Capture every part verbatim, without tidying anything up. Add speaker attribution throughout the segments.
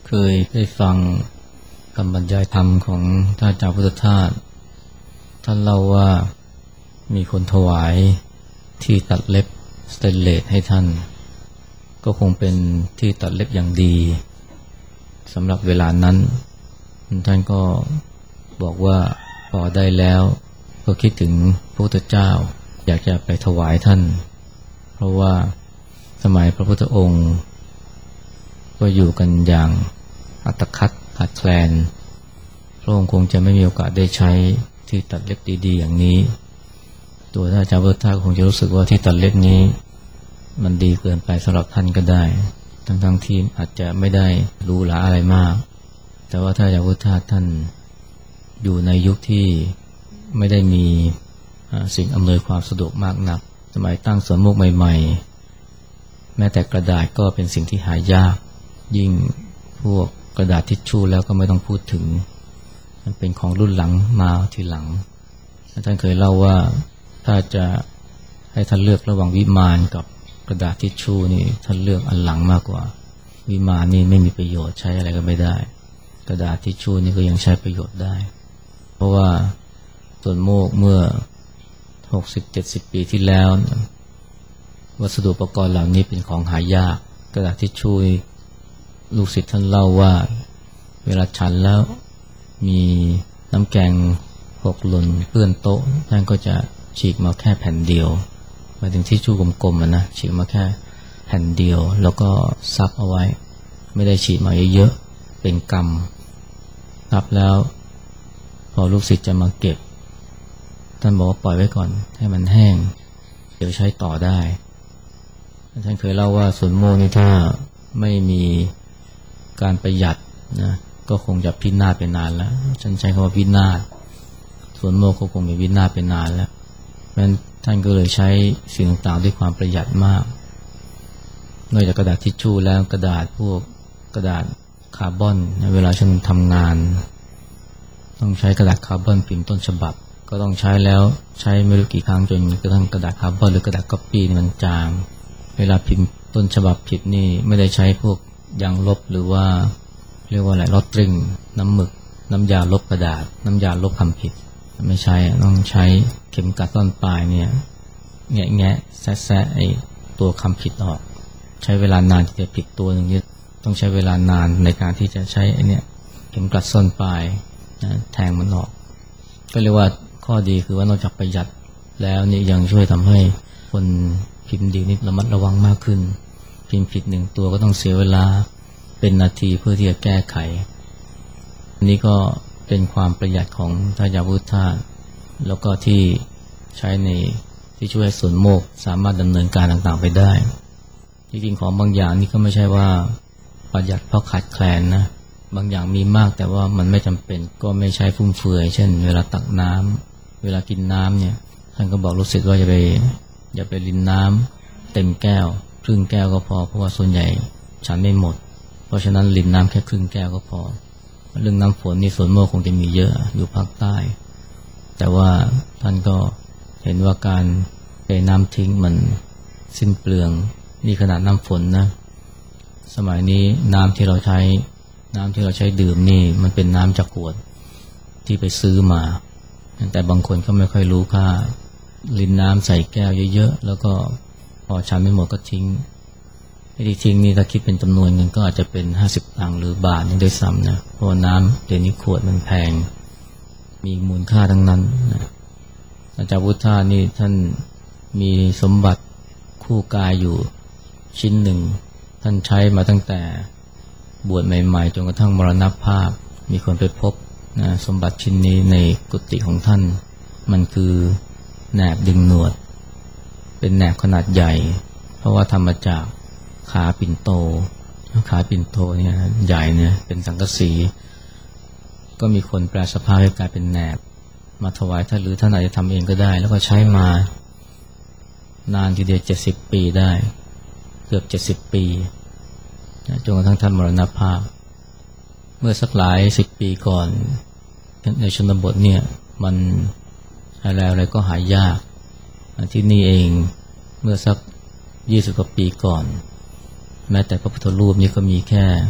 Speaker 1: เคยได้ฟังคำบรรยายธรรมของท่านอาจารย์พุทธทาสท่านเล่าว่ามีคนถวายที่ตัดเล็บสเตนเลสให้ท่านก็คงเป็นที่ตัดเล็บอย่างดีสำหรับเวลานั้นท่านก็บอกว่าพอได้แล้วก็คิดถึงพระพุทธเจ้าอยากจะไปถวายท่านเพราะว่าสมัยพระพุทธองค์ก็อยู่กันอย่างอัตคัดขาดแคลนพระองค์คงจะไม่มีโอกาสได้ใช้ที่ตัดเล็บดีๆอย่างนี้ตัวท่านอาจารย์พุทธทาสคงจะรู้สึกว่าที่ตัดเล็บนี้มันดีเกินไปสำหรับท่านก็ได้ทั้งๆที่อาจจะไม่ได้หรูหราอะไรมากแต่ว่าท่านอาจารย์พุทธทาสท่านอยู่ในยุคที่ไม่ได้มีสิ่งอำนวยความสะดวกมากนักสมัยตั้งสวนโมกใหม่ๆแม้แต่กระดาษก็เป็นสิ่งที่หายากยิ่งพวกกระดาษทิชชู่แล้วก็ไม่ต้องพูดถึงมันเป็นของรุ่นหลังมาทีหลังท่านเคยเล่าว่าถ้าจะให้ท่านเลือกระหว่างวิมานกับกระดาษทิชชู่นี่ท่านเลือกอันหลังมากกว่าวิมานนี่ไม่มีประโยชน์ใช้อะไรก็ไม่ได้กระดาษทิชชู่นี่ก็ยังใช้ประโยชน์ได้เพราะว่าส่วนโมกเมื่อ หกสิบเจ็ดสิบ ปีที่แล้ววัสดุอุปกรณ์เหล่านี้เป็นของหายากกระดาษทิชชู่ลูกศิษย์ท่านเล่าว่าเวลาฉันแล้วมีน้ำแกงหกหล่นเปื้อนโต๊ะท่านก็จะฉีกมาแค่แผ่นเดียวหมายถึงทิชชู่กลมๆนะฉีกมาแค่แผ่นเดียวแล้วก็ซับเอาไว้ไม่ได้ฉีกมาเยอะๆเป็นกำซับแล้วพอลูกศิษย์จะมาเก็บท่านบอกว่าปล่อยไว้ก่อนให้มันแห้งเดี๋ยวใช้ต่อได้ท่านเคยเล่าว่าสวนโมกนี่ถ้าไม่มีการประหยัดนะก็คงจะพินาศไปนานแล้วฉันใช้คำว่าพินาศสวนโมกก็คงจะพินาศไปนานแล้วเพราะฉะนั้นท่านก็เลยใช้สิ่งต่างๆด้วยความประหยัดมากนอกจากกระดาษทิชชู่แล้วกระดาษพวกกระดาษคาร์บอนเวลาฉันทำงานต้องใช้กระดาษคาร์บอนพิมพ์ต้นฉบับก็ต้องใช้แล้วใช้ไม่รู้กี่ครั้งจนกระทั่งกระดาษคาร์บอนหรือกระดาษก๊อปปี้มันจางเวลาพิมพ์ต้นฉบับผิดนี่ไม่ได้ใช้พวกยางลบหรือว่าเรียกว่าอะไรลอตริงน้ำหมึกน้ำยาลบกระดาษน้ำยาลบคำผิดไม่ใช่ต้องใช้เข็มกัดต้นปลายเนี่ยแงะแงะแซะแซะไอตัวคำผิดออกใช้เวลานานที่จะผิดตัวหนึ่งต้องใช้เวลานานในการที่จะใช้ไอเนี่ยเข็มกัดส้นปลายนะแทงมันออกก็เรียกว่าข้อดีคือว่านอกจากประหยัดแล้วนี่ยังช่วยทำให้คนพิมพ์ดีนี่ระมัดระวังมากขึ้นพิมพ์ผิดหนึ่งตัวก็ต้องเสียเวลาเป็นนาทีเพื่อที่จะแก้ไขอันนี้ก็เป็นความประหยัดของท่านอาจารย์พุทธทาสแล้วก็ที่ใช้ในที่ช่วยให้สวนโมกสามารถดำเนินการต่างๆไปได้จริงๆของบางอย่างนี่ก็ไม่ใช่ว่าประหยัดเพราะขาดแคลนนะบางอย่างมีมากแต่ว่ามันไม่จำเป็นก็ไม่ใช่ฟุ่มเฟือยเช่นเวลาตักน้ำเวลากินน้ำเนี่ยท่านก็บอกลูกศิษย์ว่าอย่าไปอย่าไปรินน้ำเต็มแก้วครึ่งแก้วก็พอเพราะว่าส่วนใหญ่ฉันไม่หมดเพราะฉะนั้นรินน้ำแค่ครึ่งแก้วก็พอเรื่องน้ำฝนนี่สวนโมกคงจะมีเยอะอยู่ภาคใต้แต่ว่าท่านก็เห็นว่าการเทน้ำทิ้งมันสิ้นเปลืองนี่ขนาดน้ำฝนนะสมัยนี้น้ำที่เราใช้น้ำที่เราใช้ดื่มนี่มันเป็นน้ำจากขวดที่ไปซื้อมาแต่บางคนก็ไม่ค่อยรู้ค่ารินน้ำใส่แก้วเยอะๆแล้วก็พอฉันไม่หมดก็ทิ้งไอ้ที่ทิ้งนี่ถ้าคิดเป็นจำนวนเงินก็อาจจะเป็นห้าสิบตังค์หรือบาทนี่ด้วยซ้ำนะเพราะน้ำเดี๋ยวนี้ขวดมันแพงมีมูลค่าทั้งนั้นนะอาจารย์พุทธทาสนี่ท่านมีสมบัติคู่กายอยู่ชิ้นหนึ่งท่านใช้มาตั้งแต่บวชใหม่ๆจนกระทั่งมรณภาพมีคนไปพบนะสมบัติชิ้นนี้ในกุฏิของท่านมันคือแหนบดึงหนวดเป็นแหนบขนาดใหญ่เพราะว่าทำมาจากขาปิ่นโตขาปิ่นโตเนี่ยใหญ่เนี่ยเป็นสังกะสีก็มีคนแปลสภาพให้กลายเป็นแหนบมาถวายท่านหรือท่านอาจจะทำเองก็ได้แล้วก็ใช้มานานทีเดียวเจ็ดสิบปีได้เกือบเจ็ดสิบปีจนกระทั่งท่านมรณภาพเมื่อสักหลายสิบปีก่อนในชนบทเนี่ยมันอะไรอะไรก็หายากที่นี่เองเมื่อสักยี่สิบกว่าปีก่อนแม้แต่พระพุทธรูปนี่ก็มีแค่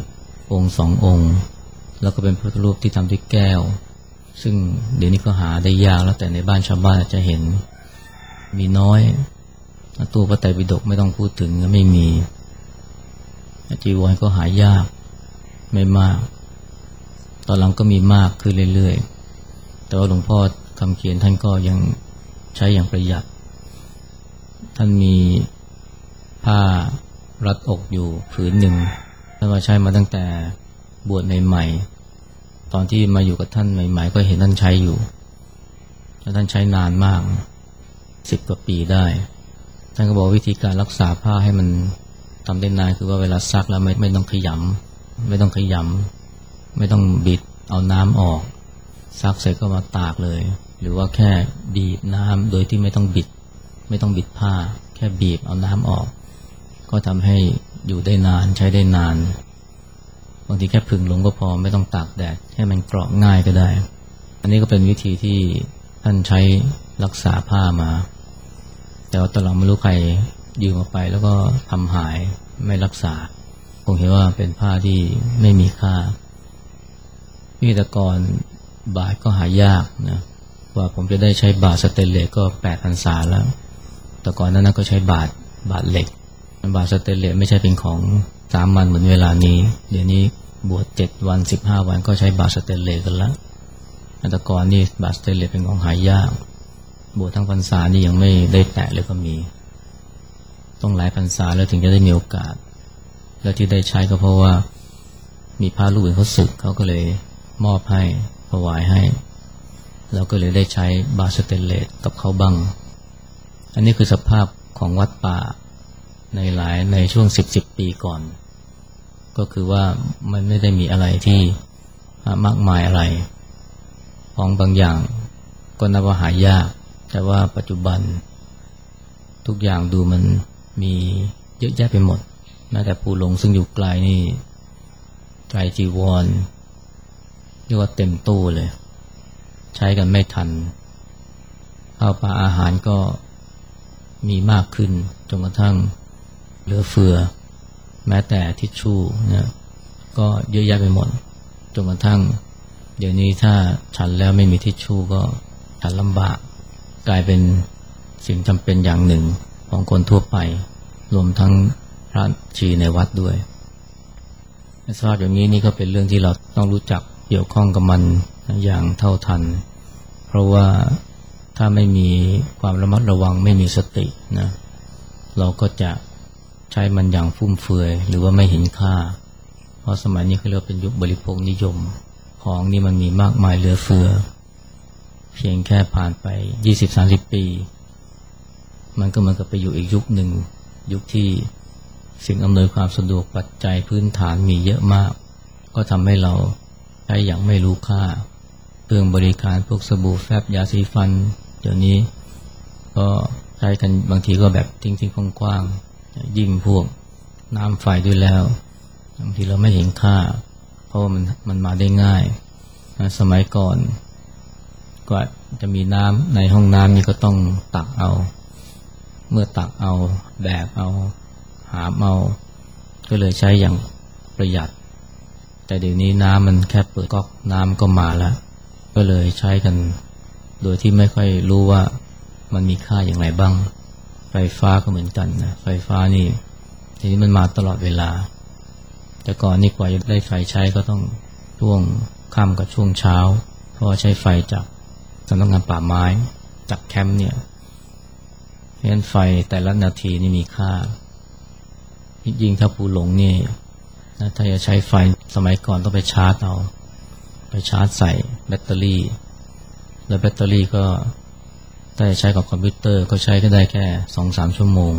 Speaker 1: องค์สององค์แล้วก็เป็นพระพุทธรูปที่ทำด้วยแก้วซึ่งเดี๋ยวนี้ก็หาได้ยากแล้วแต่ในบ้านชาวบ้านจะเห็นมีน้อยตู้พระไตรปิฎกไม่ต้องพูดถึงไม่มีจีวรก็หายากไม่มากตอนหลังก็มีมากขึ้นเรื่อยๆแต่ว่าหลวงพ่อคำเขียนท่านก็ยังใช้อย่างประหยัดท่านมีผ้ารัดอกอยู่ผืนหนึ่งท่านว่าใช้มาตั้งแต่บวชใหม่ๆตอนที่มาอยู่กับท่านใหม่ๆก็เห็นท่านใช้อยู่แล้วท่านใช้นานมากสิบกว่าปีได้ท่านก็บอกวิธีการรักษาผ้าให้มันทำได้นานคือว่าเวลาซักแล้วไม่ไม่ต้องขยำไม่ต้องขยำไม่ต้องบิดเอาน้ำออกซักเสร็จก็มาตากเลยหรือว่าแค่บีบน้ำโดยที่ไม่ต้องบิดไม่ต้องบิดผ้าแค่บีบเอาน้ำออกก็ทำให้อยู่ได้นานใช้ได้นานบางทีแค่ผึ่งลงก็พอไม่ต้องตากแดดให้มันเกราะง่ายก็ได้อันนี้ก็เป็นวิธีที่ท่านใช้รักษาผ้ามาแต่ว่าตอนหลังไม่รู้ใครยืมมาไปแล้วก็ทำหายไม่รักษาคงเห็นว่าเป็นผ้าที่ไม่มีค่าวิธีกรบาทก็หายากนะว่าผมจะได้ใช้บาทสเตนเลสก็แปดพรรษาแล้วแต่ก่อนนั้นก็ใช้บาทบาทเหล็กบาทสเตนเลสไม่ใช่เป็นของสามัญเหมือนเวลานี้เดี๋ยวนี้บวชเจ็ดวันสิบห้าวันก็ใช้บาทสเตนเลสกันแล้วแต่ก่อนนี่บาทสเตนเลสเป็นของหายากบวชทั้งพรรษานี่ยังไม่ได้แตะเลยก็มีต้องหลายพรรษาแล้วถึงจะได้มีโอกาสและที่ได้ใช้ก็เพราะว่ามีพระรูปอื่นเขาสึกเขาก็เลยมอบให้ถวายให้แล้วก็เลยได้ใช้บาทสเตนเลสกับเขาบ้างอันนี้คือสภาพของวัดป่าในหลายในช่วงสิบสิบปีก่อนก็คือว่ามันไม่ได้มีอะไรที่มากมายอะไรของบางอย่างก็นับว่าหายากแต่ว่าปัจจุบันทุกอย่างดูมันมีเยอะแยะไปหมดแม้แต่ภูหลงซึ่งอยู่ไกลนี่ไตรจีวรเรียกว่าเต็มตู้เลยใช้กันไม่ทันข้าวปลาอาหารก็มีมากขึ้นจนกระทั่งเหลือเฟือแม้แต่ทิชชู่นะก็เยอะแยะไปหมดจนกระทั่งเดี๋ยวนี้ถ้าฉันแล้วไม่มีทิชชู่ก็ฉันลำบากกลายเป็นสิ่งจำเป็นอย่างหนึ่งของคนทั่วไปรวมทั้งพระชีในวัดด้วยสภาพอย่างนี้นี่ก็เป็นเรื่องที่เราต้องรู้จักเกี่ยวข้องกับมันอย่างเท่าทันเพราะว่าถ้าไม่มีความระมัดระวังไม่มีสตินะเราก็จะใช้มันอย่างฟุ่มเฟือยหรือว่าไม่เห็นค่าเพราะสมัยนี้เขาเรียกเป็นยุคบริโภคนิยมของนี่มันมีมากมายเหลือเฟือเพียงแค่ผ่านไป ยี่สิบถึงสามสิบ ปีมันก็เหมือนกับไปอยู่อีกยุคหนึ่งยุคที่สิ่งอำนวยความสะดวกปัจจัยพื้นฐานมีเยอะมากก็ทำให้เราใช้อย่างไม่รู้ค่าเครื่องบริการพวกสบู่แฟบยาสีฟันเดี๋ยวนี้ก็ใช้กันบางทีก็แบบทิ้งๆกว้างๆยิ่งพวกน้ำไฟด้วยแล้วบางทีเราไม่เห็นค่าเพราะว่ามันมันมาได้ง่ายสมัยก่อนกว่าจะมีน้ำในห้องน้ำนี่ก็ต้องตักเอาเมื่อตักเอาแบกเอาหามเอาก็เลยใช้อย่างประหยัดแต่เดี๋ยวนี้น้ำมันแค่เปิดก๊อกน้ำก็มาแล้วก็เลยใช้กันโดยที่ไม่ค่อยรู้ว่ามันมีค่าอย่างไรบ้างไฟฟ้าก็เหมือนกันนะไฟฟ้านี่ทีนี้มันมาตลอดเวลาแต่ก่อนนี่กว่าจะได้ไฟใช้ก็ต้องช่วงค่ำกับช่วงเช้าเพราะว่าใช้ไฟจากสำนักงานป่าไม้จากแคมป์เนี่ยเพราะฉะนั้นไฟแต่ละนาทีนี่มีค่ายิ่งถ้าภูหลงนี่นะถ้าจะใช้ไฟสมัยก่อนต้องไปชาร์จเอาไปชาร์จใส่แบตเตอรี่แล้วแบตเตอรี่ก็ถ้าจะใช้กับคอมพิวเตอร์ก็ใช้ก็ได้แค่ สองถึงสาม ชั่วโมง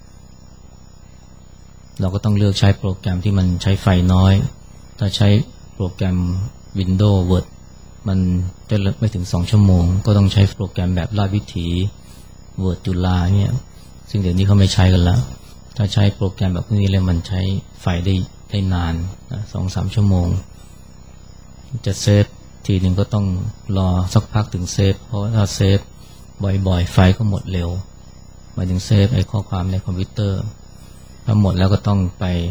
Speaker 1: เราก็ต้องเลือกใช้โปรแกรมที่มันใช้ไฟน้อยถ้าใช้โปรแกรม Windows Word มันจะไม่ถึงสองชั่วโมงก็ต้องใช้โปรแกรมแบบราชวิถี Word จุฬาเนี่ยซึ่งเดี๋ยวนี้เขาไม่ใช้กันแล้วถ้าใช้โปรแกรมแบบนี้เลยมันใช้ไฟได้ได้นาน สองถึงสาม ชั่วโมงจะเซฟทีหนึ่งก็ต้องรอสักพักถึงเซฟเพราะถ้าเซฟบ่อยๆไฟก็หมดเร็วหมายถึงเซฟไอ้ข้อความในคอมพิวเตอร์ถ้าหมดแล้วก็ต้องไป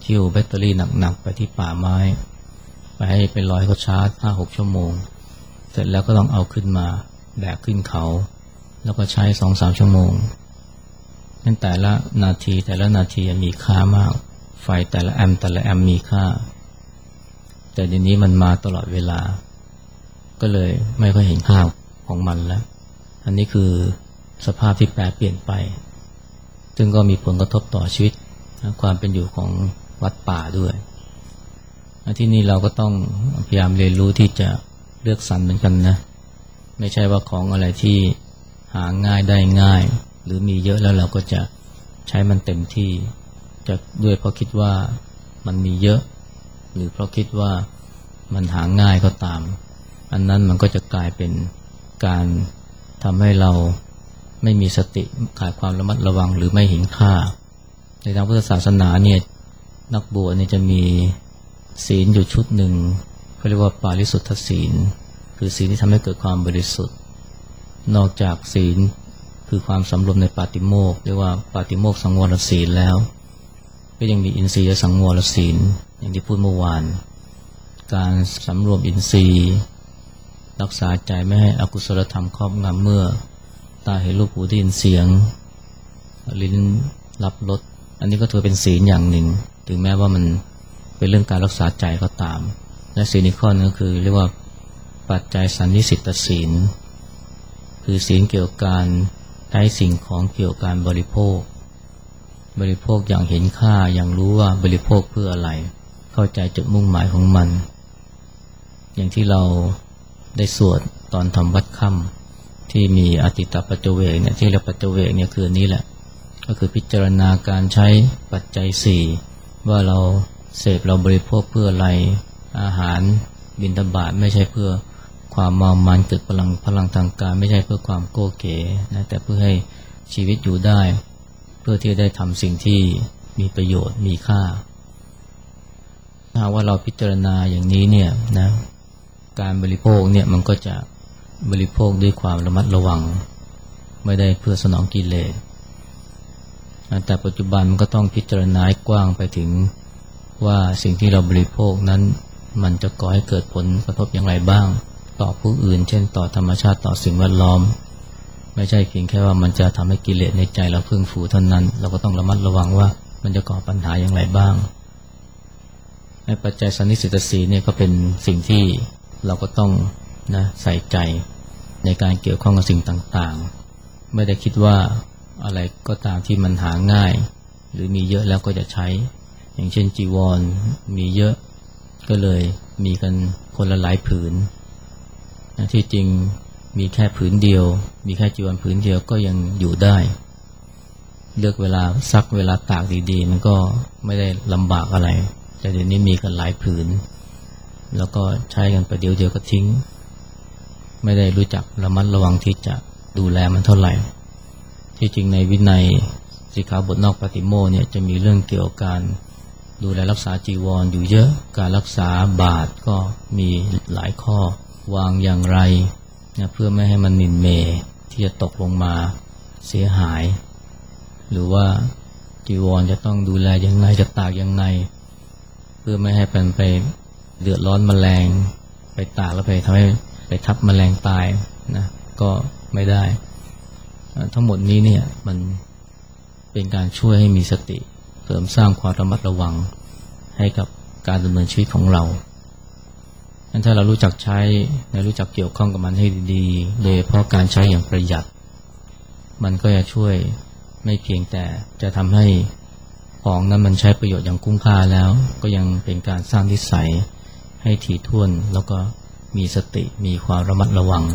Speaker 1: คิวแบตเตอรี่หนักๆไปที่ป่าไม้ไปให้ไปลอยเขาชาร์จ ห้าหก ชั่วโมงเสร็จแล้วก็ต้องเอาขึ้นมาแบกขึ้นเขาแล้วก็ใช้ สองสาม ชั่วโมงนั่นแต่ละนาทีแต่ละนาทีมีค่ามากไฟแต่ละแอมป์แต่ละแอมป์มีค่าแต่เดี๋ยวนี้มันมาตลอดเวลาก็เลยไม่ค่อยเห็นค่าของมันแล้วอันนี้คือสภาพที่แปรเปลี่ยนไปซึ่งก็มีผลกระทบต่อชีวิตความเป็นอยู่ของวัดป่าด้วยที่นี่เราก็ต้องพยายามเรียนรู้ที่จะเลือกสรรเหมือนกันนะไม่ใช่ว่าของอะไรที่หาง่ายได้ง่ายหรือมีเยอะแล้วเราก็จะใช้มันเต็มที่จะด้วยเพราะคิดว่ามันมีเยอะหรือเพราะคิดว่ามันหาง่ายก็ตามอันนั้นมันก็จะกลายเป็นการทำให้เราไม่มีสติขาดความระมัดระวังหรือไม่เห็นค่าในทางพุทธศาสนาเนี่ยนักบวชเนี่ยจะมีศีลอยู่ชุดหนึ่งเขาเรียกว่าปาริสุทธศีลคือศีลที่ทำให้เกิดความบริสุทธิ์นอกจากศีลคือความสำรวมในปาติโมกข์เรียกว่าปาติโมกข์สังวรศีลแล้วก็ยังมีอินทรียสังวรศีลอย่างที่พูดเมื่อวานการสำรวมอินทรีย์รักษาใจไม่ให้อกุศลธรรมครอบงำเมื่อตาเห็นรูปหูได้ยินเสียงลิ้นรับรสอันนี้ก็ถือเป็นศีลอย่างหนึ่งถึงแม้ว่ามันเป็นเรื่องการรักษาใจก็ตามและศีลอีกข้อนึงก็คือเรียกว่าปัจจัยสันนิสิตศีลคือศีลเกี่ยวกับการใช้สิ่งของเกี่ยวกับการบริโภคบริโภคอย่างเห็นค่าอย่างรู้ว่าบริโภคเพื่ออะไรเข้าใจจุดมุ่งหมายของมันอย่างที่เราได้สวดตอนทำวัดค่ำที่มีอติตปัจเจเวกเนี่ยที่เรียกปัจเจเวกเนี่ยคือนี้แหละก็คือพิจารณาการใช้ปัจจัยสี่ว่าเราเสพเราบริโภคเพื่ออะไรอาหารบิณฑบาตไม่ใช่เพื่อความเมามันเกิดพลังพลังทางกายไม่ใช่เพื่อความโก้เก๋นะแต่เพื่อให้ชีวิตอยู่ได้เพื่อที่จะได้ทำสิ่งที่มีประโยชน์มีค่าถ้าว่าเราพิจารณาอย่างนี้เนี่ยนะการบริโภคเนี่ยมันก็จะบริโภคด้วยความระมัดระวังไม่ได้เพื่อสนองกิเลสแต่ปัจจุบันมันก็ต้องพิจารณากว้างไปถึงว่าสิ่งที่เราบริโภคนั้นมันจะก่อให้เกิดผลกระทบอย่างไรบ้างต่อผู้อื่นเช่นต่อธรรมชาติต่อสิ่งแวดล้อมไม่ใช่เพียงแค่ว่ามันจะทำให้กิเลสในใจเราพึ่งฟูเท่านั้นเราก็ต้องระมัดระวังว่ามันจะก่อปัญหาอย่างไรบ้างในปัจจัยสันนิสิตศีลเนี่ยก็เป็นสิ่งที่เราก็ต้องนะใส่ใจในการเกี่ยวข้องกับสิ่งต่างๆไม่ได้คิดว่าอะไรก็ตามที่มันหาง่ายหรือมีเยอะแล้วก็จะใช้อย่างเช่นจีวรมีเยอะก็เลยมีกันคนละหลายผืนที่จริงมีแค่ผืนเดียวมีแค่จีวรผืนเดียวก็ยังอยู่ได้เลือกเวลาซักเวลาตากดีๆมันก็ไม่ได้ลำบากอะไรแต่เดี๋ยวนี้มีกันหลายผืนแล้วก็ใช้กันประเดี๋ยวเดียวก็ทิ้งไม่ได้รู้จักระมัดระวังที่จะดูแลมันเท่าไหร่ที่จริงในวินัยสิกขาบทนอกปาติโมกข์เนี่ยจะมีเรื่องเกี่ยวกับการดูแลรักษาจีวร อ, อยู่เยอะการรักษาบาตรก็มีหลายข้อวางอย่างไรนะเพื่อไม่ให้มันหมิ่นเหม่ที่จะตกลงมาเสียหายหรือว่าจีวรจะต้องดูแลยังไงจะตากยังไงเพื่อไม่ให้เป็นไปเดือดร้อนแมลงไปตากแล้วไปทำให้ไปทับแมลงตายนะก็ไม่ได้ทั้งหมดนี้เนี่ยมันเป็นการช่วยให้มีสติเสริมสร้างความระมัดระวังให้กับการดำเนินชีวิตของเราถ้าเรารู้จักใช้และรู้จักเกี่ยวข้องกับมันให้ดีๆโดยเฉพาะการใช้อย่างประหยัดมันก็จะช่วยไม่เพียงแต่จะทำให้ของนั้นมันใช้ประโยชน์อย่างคุ้มค่าแล้วก็ยังเป็นการสร้างนิสัยให้ถี่ถ้วนแล้วก็มีสติมีความระมัดระวัง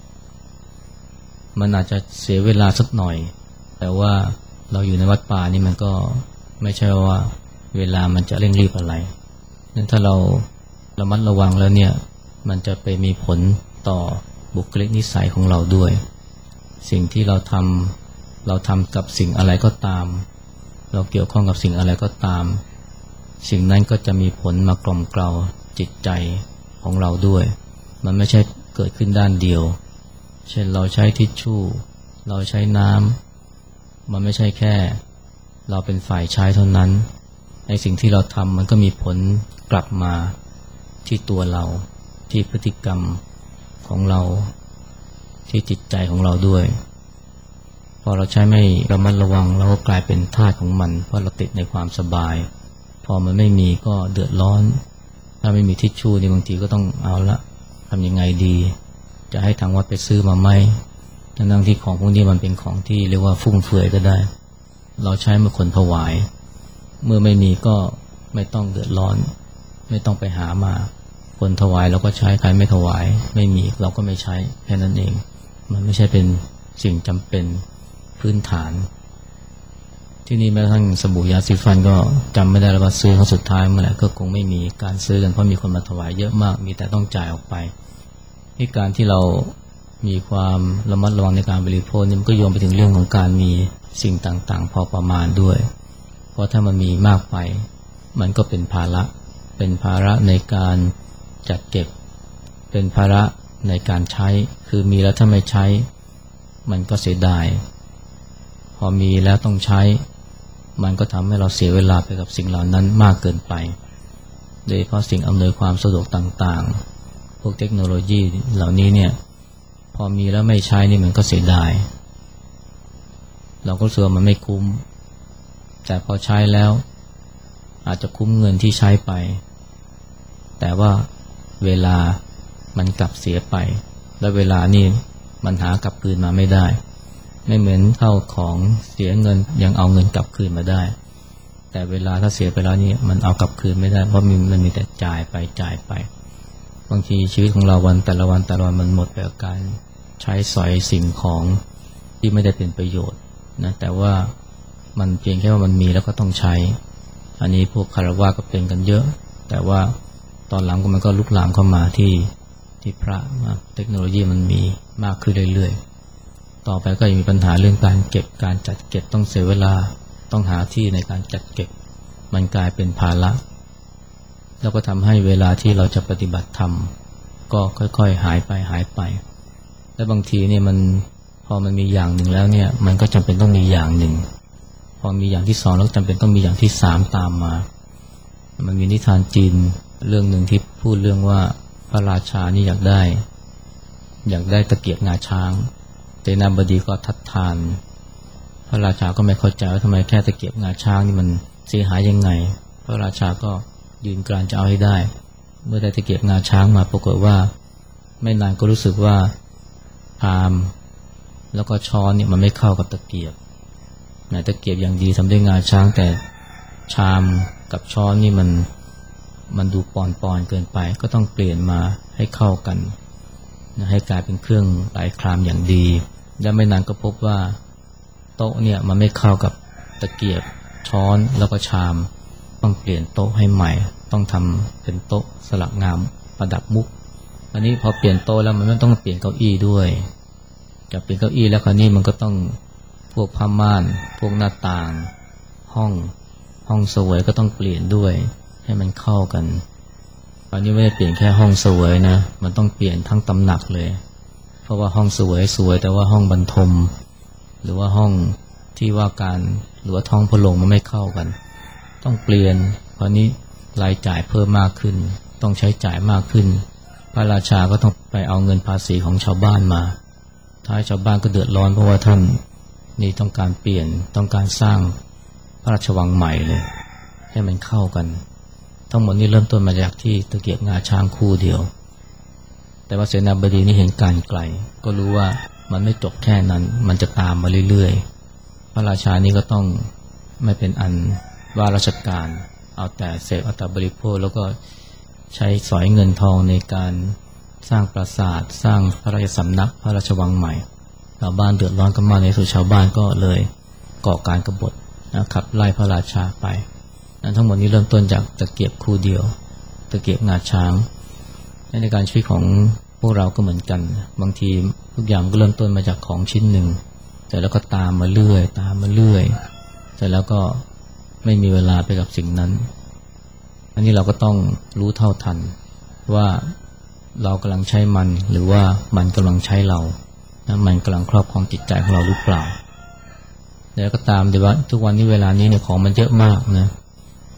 Speaker 1: มันอาจจะเสียเวลาสักหน่อยแต่ว่าเราอยู่ในวัดป่านี่มันก็ไม่ใช่ว่าเวลามันจะเร่งรีบอะไรนั้นถ้าเราระมัดระวังแล้วเนี่ยมันจะไปมีผลต่อบุคลิกนิสัยของเราด้วยสิ่งที่เราทำเราทำกับสิ่งอะไรก็ตามเราเกี่ยวข้องกับสิ่งอะไรก็ตามสิ่งนั้นก็จะมีผลมากล่อมเกลาจิตใจของเราด้วยมันไม่ใช่เกิดขึ้นด้านเดียวเช่นเราใช้ทิชชู่เราใช้น้ำมันไม่ใช่แค่เราเป็นฝ่ายใช้เท่านั้นในสิ่งที่เราทำมันก็มีผลกลับมาที่ตัวเราที่พฤติกรรมของเราที่จิตใจของเราด้วยพอเราใช้ไม่ระมัดระวังเราก็กลายเป็นทาสของมันเพราะเราติดในความสบายพอมันไม่มีก็เดือดร้อนถ้าไม่มีทิชชู่นี่บางทีก็ต้องเอาละทำยังไงดีจะให้ทางวัดไปซื้อมาไหมทั้งที่ของพวกนี้มันเป็นของที่เรียกว่าฟุ่มเฟือยก็ได้เราใช้เมื่อคนถวายเมื่อไม่มีก็ไม่ต้องเดือดร้อนไม่ต้องไปหามาคนถวายเราก็ใช้ใครไม่ถวายไม่มีเราก็ไม่ใช้แค่นั้นเองมันไม่ใช่เป็นสิ่งจำเป็นพื้นฐานที่นี่แม้กระทั่งสบู่ยาสีฟันก็จำไม่ได้แล้วว่าซื้อครั้งสุดท้ายเมื่อไหร่ก็คงไม่มีการซื้อกันเพราะมีคนมาถวายเยอะมากมีแต่ต้องจ่ายออกไปที่การที่เรามีความระมัดระวังในการบริโภคนี่มันก็โยงไปถึงเรื่องของการมีสิ่งต่างๆพอประมาณด้วยเพราะถ้ามันมีมากไปมันก็เป็นภาระเป็นภาระในการจัดเก็บเป็นภาระในการใช้คือมีแล้วถ้าไม่ใช้มันก็เสียดายพอมีแล้วต้องใช้มันก็ทำให้เราเสียเวลาไปกับสิ่งเหล่านั้นมากเกินไปโดยเฉพาะสิ่งอำนวยความสะดวกต่างๆพวกเทคโนโลยีเหล่านี้เนี่ยพอมีแล้วไม่ใช้นี่มันก็เสียดายเราก็รู้สึกว่ามันไม่คุ้มแต่พอใช้แล้วอาจจะคุ้มเงินที่ใช้ไปแต่ว่าเวลามันกลับเสียไปและเวลานี่มันหากลับคืนมาไม่ได้ไม่เหมือนเท่าของเสียเงินยังเอาเงินกลับคืนมาได้แต่เวลาถ้าเสียไปแล้วนี่มันเอากลับคืนไม่ได้เพราะมันมีแต่จ่ายไปจ่ายไปบางทีชีวิตของเราวันแต่ละวันแต่ละวันมันหมดไปกับการใช้สอยสิ่งของที่ไม่ได้เป็นประโยชน์นะแต่ว่ามันเพียงแค่ว่ามันมีแล้วก็ต้องใช้อันนี้พวกคฤหัสถ์ก็เป็นกันเยอะแต่ว่าตอนหลังก็มันก็ลุกลามเข้ามาที่ที่พระเทคโนโลยีมันมีมากขึ้นเรื่อยๆต่อไปก็ยังมีปัญหาเรื่องการเก็บการจัดเก็บต้องเสียเวลาต้องหาที่ในการจัดเก็บมันกลายเป็นภาระแล้วก็ทำให้เวลาที่เราจะปฏิบัติธรรมก็ค่อยๆหายไปหายไปและบางทีเนี่ยมันพอมันมีอย่างหนึ่งแล้วเนี่ยมันก็จำเป็นต้องมีอย่างหนึ่งพอมีอย่างที่สองแล้วจำเป็นต้องมีอย่างที่สามตามมามันมีนิทานจีนเรื่องหนึ่งที่พูดเรื่องว่าพระราชานี่อยากได้อยากได้ตะเกียบงาช้างเสนาบดีก็ทัดทานพระราชาก็ไม่เข้าใจว่าทำไมแค่ตะเกียบงาช้างนี่มันเสียหายยังไงพระราชาก็ยืนกรานจะเอาให้ได้เมื่อได้ตะเกียบงาช้างมาปรากฏว่าไม่นานก็รู้สึกว่าชามแล้วก็ช้อนเนี่ยมันไม่เข้ากับตะเกียบแม้ตะเกียบอย่างดีทำด้วยงาช้างแต่ชามกับช้อนนี่มันมันดูปอนๆเกินไปก็ต้องเปลี่ยนมาให้เข้ากันให้กลายเป็นเครื่องหลายครามอย่างดีและไม่นานก็พบว่าโต๊ะเนี่ยมันไม่เข้ากับตะเกียบช้อนแล้วก็ชามต้องเปลี่ยนโต๊ะให้ใหม่ต้องทำเป็นโต๊ะสลักงามประดับมุกอันนี้พอเปลี่ยนโต๊ะแล้วมันไม่ต้องเปลี่ยนเก้าอี้ด้วยจะเปลี่ยนเก้าอี้แล้วคราวนี้มันก็ต้องพวกผ้าม่านพวกหน้าต่างห้องห้องเสวยก็ต้องเปลี่ยนด้วยให้มันเข้ากันอันนี้ไม่ได้เปลี่ยนแค่ห้องเสวยนะมันต้องเปลี่ยนทั้งตำหนักเลยเพราะว่าห้องเสวยสวยแต่ว่าห้องบรรทมหรือว่าห้องที่ว่าการหรือว่าท้องพระโรงมันไม่เข้ากันต้องเปลี่ยนเพราะนี้รายจ่ายเพิ่มมากขึ้นต้องใช้จ่ายมากขึ้นพระราชาก็ต้องไปเอาเงินภาษีของชาวบ้านมาท้ายชาวบ้านก็เดือดร้อนเพราะว่าท่านนี่ต้องการเปลี่ยนต้องการสร้างพระราชวังใหม่เลยให้มันเข้ากันทั้งหมดนี้เริ่มต้นมาจากที่ตะเกียบงาช้างคู่เดียวแต่ว่าเสนาบดีนี่เห็นการไกลก็รู้ว่ามันไม่จบแค่นั้นมันจะตามมาเรื่อยๆพระราชานี่ก็ต้องไม่เป็นอันว่าราชการเอาแต่เสพอัตบริโภคแล้วก็ใช้สอยเงินทองในการสร้างปราสาทสร้างพระราชสำนักพระราชวังใหม่ชาวบ้านเดือดร้อนกันมากในสุดชาวบ้านก็เลยก่อการกบฏนะขับไล่พระราชาไปนั้นทั้งหมดนี้เริ่มต้นจากตะเกียบคู่เดียวตะเกียบงาช้างในการชีวิตของพวกเราก็เหมือนกันบางทีทุกอย่างก็เริ่มต้นมาจากของชิ้นหนึ่งแต่แล้วก็ตามมาเรื่อยตามมาเรื่อยแต่แล้วก็ไม่มีเวลาไปกับสิ่งนั้นอันนี้เราก็ต้องรู้เท่าทันว่าเรากำลังใช้มันหรือว่ามันกำลังใช้เรานะมันกำลังครอบครองจิตใจของเราหรือเปล่าแล้วก็ตามแต่ว่าทุกวันนี้เวลานี้เนี่ยของมันเยอะมากนะ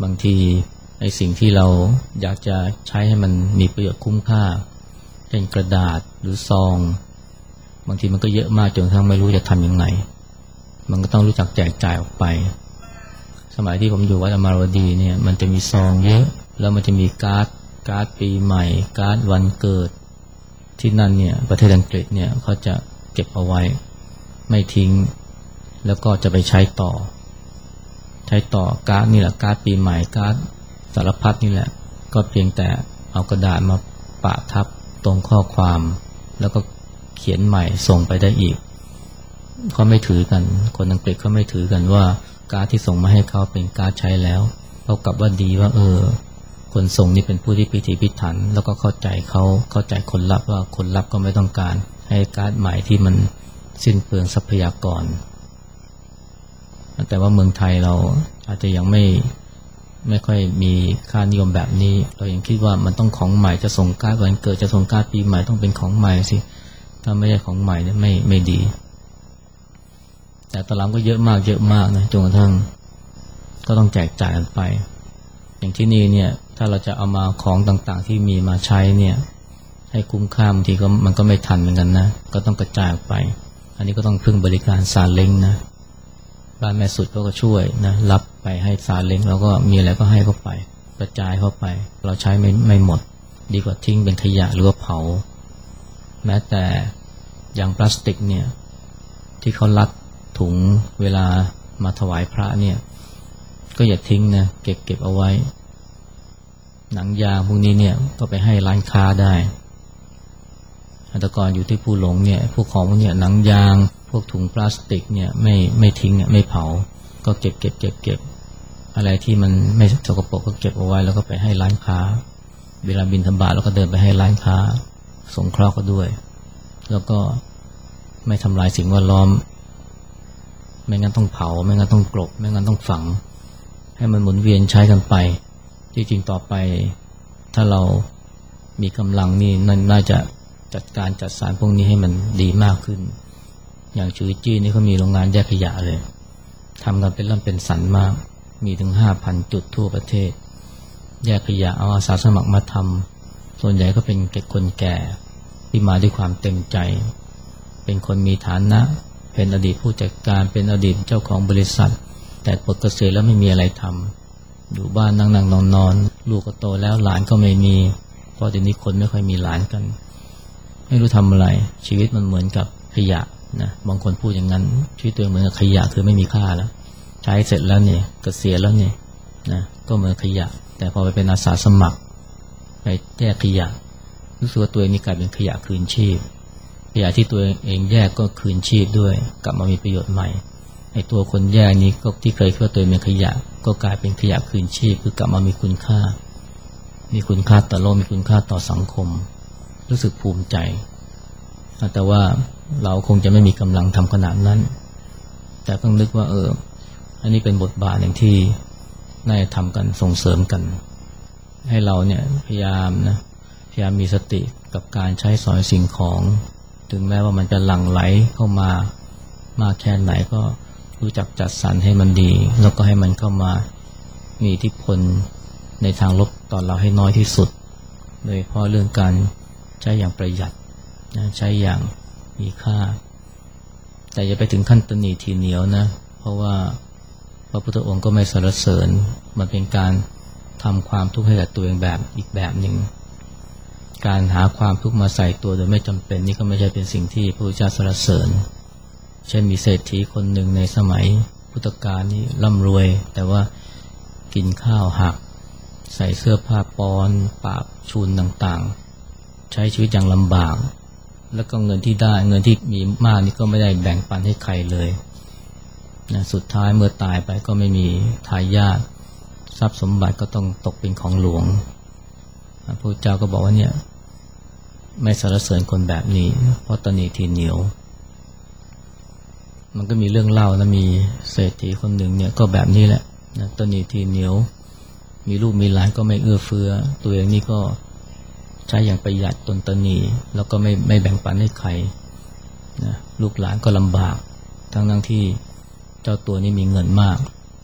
Speaker 1: บางทีไอ้สิ่งที่เราอยากจะใช้ให้มันมีประโยชน์คุ้มค่าเช่นกระดาษหรือซองบางทีมันก็เยอะมากจนทั้งไม่รู้จะทำยังไงมันก็ต้องรู้จักแจกจ่ายออกไปสมัยที่ผมอยู่วัดอมรวดีเนี่ยมันจะมีซองเยอะแล้วมันจะมีการ์ดการ์ดปีใหม่การ์ดวันเกิดที่นั่นเนี่ยประเทศอังกฤษเนี่ยเขาจะเก็บเอาไว้ไม่ทิ้งแล้วก็จะไปใช้ต่อใช้ต่อการ์ดนี่แหละการ์ดปีใหม่การ์ดสารพัดนี่แหละก็เพียงแต่เอากระดาษมาปะทับตรงข้อความแล้วก็เขียนใหม่ส่งไปได้อีกเขาไม่ถือกันคนอังกฤษเขาไม่ถือกันว่าการ์ดที่ส่งมาให้เขาเป็นการ์ดใช้แล้วเขากลับว่าดีว่าเออคนส่งนี่เป็นผู้ที่พิถีพิถันแล้วก็เข้าใจเขาเข้าใจคนรับว่าคนรับก็ไม่ต้องการให้การ์ดใหม่ที่มันสิ้นเปลืองทรัพยากรแต่ว่าเมืองไทยเราอาจจะยังไม่ไม่ค่อยมีค่านิยมแบบนี้เรายังคิดว่ามันต้องของใหม่จะส่งการ์ดวันเกิดจะส่งการ์ดปีใหม่ต้องเป็นของใหม่สิถ้าไม่ใช่ของใหม่เนี่ยไม่ไม่ดีแต่ตลาดก็เยอะมากเยอะมากนะจนกระทั่งก็ต้องแจกจ่ายกันไปอย่างที่นี่เนี่ยถ้าเราจะเอามาของต่างๆที่มีมาใช้เนี่ยให้คุ้มค่าบางทีก็มันก็ไม่ทันเหมือนกันนะก็ต้องกระจายออกไปอันนี้ก็ต้องพึ่งบริการซาเล้งนะบ้านแม่สุดก็ก็ช่วยนะรับไปให้ซาเล้งแล้วก็มีอะไรก็ให้เข้าไปกระจายเข้าไปเราใช้ไม่ไม่หมดดีกว่าทิ้งเป็นขยะหรือว่าเผาแม้แต่อย่างพลาสติกเนี่ยที่เขารัดถุงเวลามาถวายพระเนี่ยก็อย่าทิ้งนะเก็บเก็บเอาไว้หนังยางพวกนี้เนี่ยก็ไปให้ร้านค้าได้แต่ก่อนอยู่ที่ภูหลงเนี่ยพวกของพวกเนี่ยหนังยางพวกถุงพลาสติกเนี่ยไม่ไม่ทิ้งไม่เผาก็เก็บเก็บเก็บเก็บอะไรที่มันไม่สกปรกก็เก็บเอาไว้แล้วก็ไปให้ร้านค้าเวลาบิณฑบาตแล้วก็เดินไปให้ร้านค้าสงเคราะห์ก็ด้วยแล้วก็ไม่ทำลายสิ่งแวดล้อมไม่งั้นต้องเผาไม่งั้นต้องกลบไม่งั้นต้องฝังให้มันหมุนเวียนใช้กันไปจริงๆต่อไปถ้าเรามีกำลังนี่น่าจะจัดการจัดสรรพวกนี้ให้มันดีมากขึ้นอย่างชุยจี้นี่เขามีโรงงานแยกขยะเลยทำกันเป็นร่ำเป็นสันมากมีถึง ห้าพัน จุดทั่วประเทศแยกขยะเอาอาสาสมัครมาทำส่วนใหญ่ก็เป็นเด็กคนแก่ที่มาด้วยความเต็มใจเป็นคนมีฐานะเป็นอดีตผู้จัดการเป็นอดีตเจ้าของบริษัทแต่ปลดเกษียณแล้วไม่มีอะไรทำอยู่บ้านนั่งนั่งนอนนอนลูกก็โตแล้วหลานก็ไม่มีเพราะเดี๋ยวนี้คนไม่ค่อยมีหลานกันไม่รู้ทำอะไรชีวิตมันเหมือนกับขยะนะบางคนพูดอย่างนั้นชีวิตตัวเองเหมือนกับขยะคือไม่มีค่าแล้วใช้เสร็จแล้วเนี่ยเกษียณแล้วเนี่ยนะก็เหมือนขยะแต่พอไปเป็นอาสาสมัครไปแยกขยะรู้สึกว่าตัวเองนี่กลายเป็นขยะคืนชีพขยะที่ตัวเองแยกก็คืนชีพด้วยกลับมามีประโยชน์ใหม่ไอ้ตัวคนแยกนี้ก็ที่เคยคิดว่าตัวเองเป็นขยะก็กลายเป็นขยะคืนชีพคือกลับมามีคุณค่ามีคุณค่าต่อโลกมีคุณค่าต่อสังคมรู้สึกภูมิใจแต่ว่าเราคงจะไม่มีกำลังทำขนาดนั้นแต่ต้องนึกว่าเอออันนี้เป็นบทบาทอย่างที่น่าจะทำกันส่งเสริมกันให้เราเนี่ยพยายามนะพยายามมีสติกับการใช้สอยสิ่งของถึงแม้ว่ามันจะหลั่งไหลเข้ามามากแค่ไหนก็รู้จักจัดสรรให้มันดีแล้วก็ให้มันเข้ามามีอิทธิพลในทางลบต่อเราให้น้อยที่สุดโดยเฉพาะเรื่องการใช้อย่างประหยัดนะใช้อย่างมีค่าแต่อย่าไปถึงขั้นตนีทีเหนียวนะเพราะว่าพระพุทธองค์ก็ไม่สรรเสริญมันเป็นการทำความทุกข์ให้กับตัวเองแบบอีกแบบหนึ่งการหาความทุกข์มาใส่ตัวโดยไม่จำเป็นนี่ก็ไม่ใช่เป็นสิ่งที่พระพุทธเจ้าสรรเสริญเช่นมีเศรษฐีคนหนึ่งในสมัยพุทธกาลนี่ร่ำรวยแต่ว่ากินข้าวหักใส่เสื้อผ้าปอนปาบชูนต่างๆใช้ชีวิตอย่างลำบากแล้วก็เงินที่ได้เงินที่มีมากนี่ก็ไม่ได้แบ่งปันให้ใครเลยนะสุดท้ายเมื่อตายไปก็ไม่มีทายาททรัพย์สมบัติก็ต้องตกเป็นของหลวงพระพุทธเจ้าก็บอกว่าเนี่ยไม่สรรเสริญคนแบบนี้เพราะตนีทีเหนียวมันก็มีเรื่องเล่านะมีเศรษฐีคนหนึ่งเนี่ยก็แบบนี้แหละนะตนีทีเหนียวมีลูกมีหลานก็ไม่เอื้อเฟื้อตัวเองนี่ก็ใช้อย่างประหยัดตนตนีแล้วก็ไม่ไม่แบ่งปันให้ใครนะลูกหลานก็ลำบากทั้งทั้งที่เจ้าตัวนี่มีเงินมาก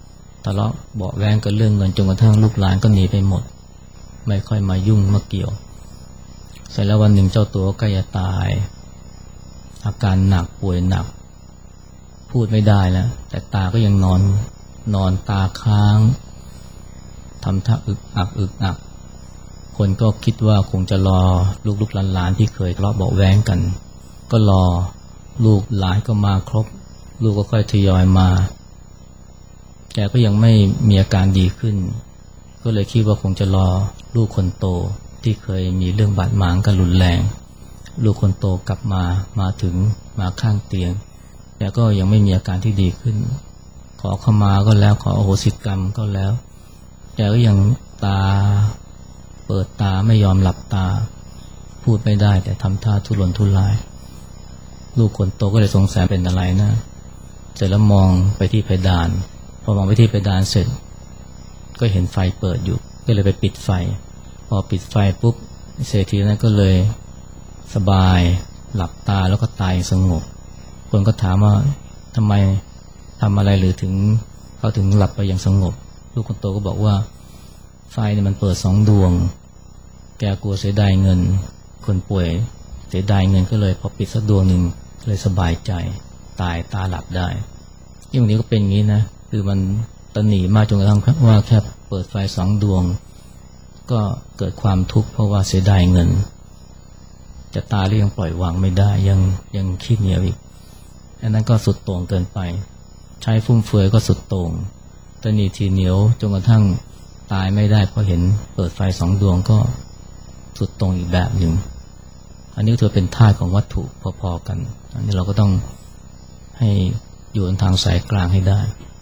Speaker 1: ทะเลาะเบาะแว้งกันเรื่องเงินจนกระทั่งลูกหลานก็หนีไปหมดไม่ค่อยมายุ่งมาเกี่ยวเสร็จแล้ววันหนึ่งเจ้าตัวก็จะตายอาการหนักป่วยหนักพูดไม่ได้แล้วแต่ตาก็ยังนอนนอนตาค้างทำท่าอึกอักอึกอักคนก็คิดว่าคงจะรอลูกๆหลานๆที่เคยทะเลาะเบาะแว้งกันก็รอลูกหลานก็มาครบลูกก็ค่อยทยอยมาแกก็ยังไม่มีอาการดีขึ้นก็เลยคิดว่าคงจะรอลูกคนโตที่เคยมีเรื่องบาดหมางกันรุนแรงลูกคนโตกลับมามาถึงมาข้างเตียงแกก็ยังไม่มีอาการที่ดีขึ้นขอขมาก็แล้วขออโหสิกรรมก็แล้วแกก็ยังตาเปิดตาไม่ยอมหลับตาพูดไม่ได้แต่ทำท่าทุรนทุรายลูกคนโตก็เลยสงสัยเป็นอะไรนะเสร็จแล้วมองไปที่เพดานพอมองไปที่เพดานเสร็จก็เห็นไฟเปิดอยู่ก็เลยไปปิดไฟพอปิดไฟปุ๊บเศรษฐีนั้นก็เลยสบายหลับตาแล้วก็ตายสงบคนก็ถามว่าทำไมทำอะไรหรือถึงเขาถึงหลับไปอย่างสงบลูกคนโตก็บอกว่าไฟเนี่ยมันเปิดสองดวงแกกลัวเสียดายเงินคนป่วยเสียดายเงินก็เลยพอปิดสักดวงหนึ่งเลยสบายใจตายตาหลับได้ที่วันนี้ก็เป็นอย่างนี้นะคือมันตนีมากจนกระทั่งว่าแค่เปิดไฟสองดวงก็เกิดความทุกข์เพราะว่าเสียดายเงินจะตายหรือยังปล่อยวางไม่ได้ยังยังคิดเหนียวอีกอันนั้นก็สุดโต่งเกินไปใช้ฟุ่มเฟือยก็สุดโต่งตนีทีเหนียวจนกระทั่งตายไม่ได้เพราะเห็นเปิดไฟสองดวงก็สุดโต่งอีกแบบหนึ่งอันนี้ถือเป็นธาตุของวัตถุพอๆกันอันนี้เราก็ต้องให้อยู่บนทางสายกลางให้ได้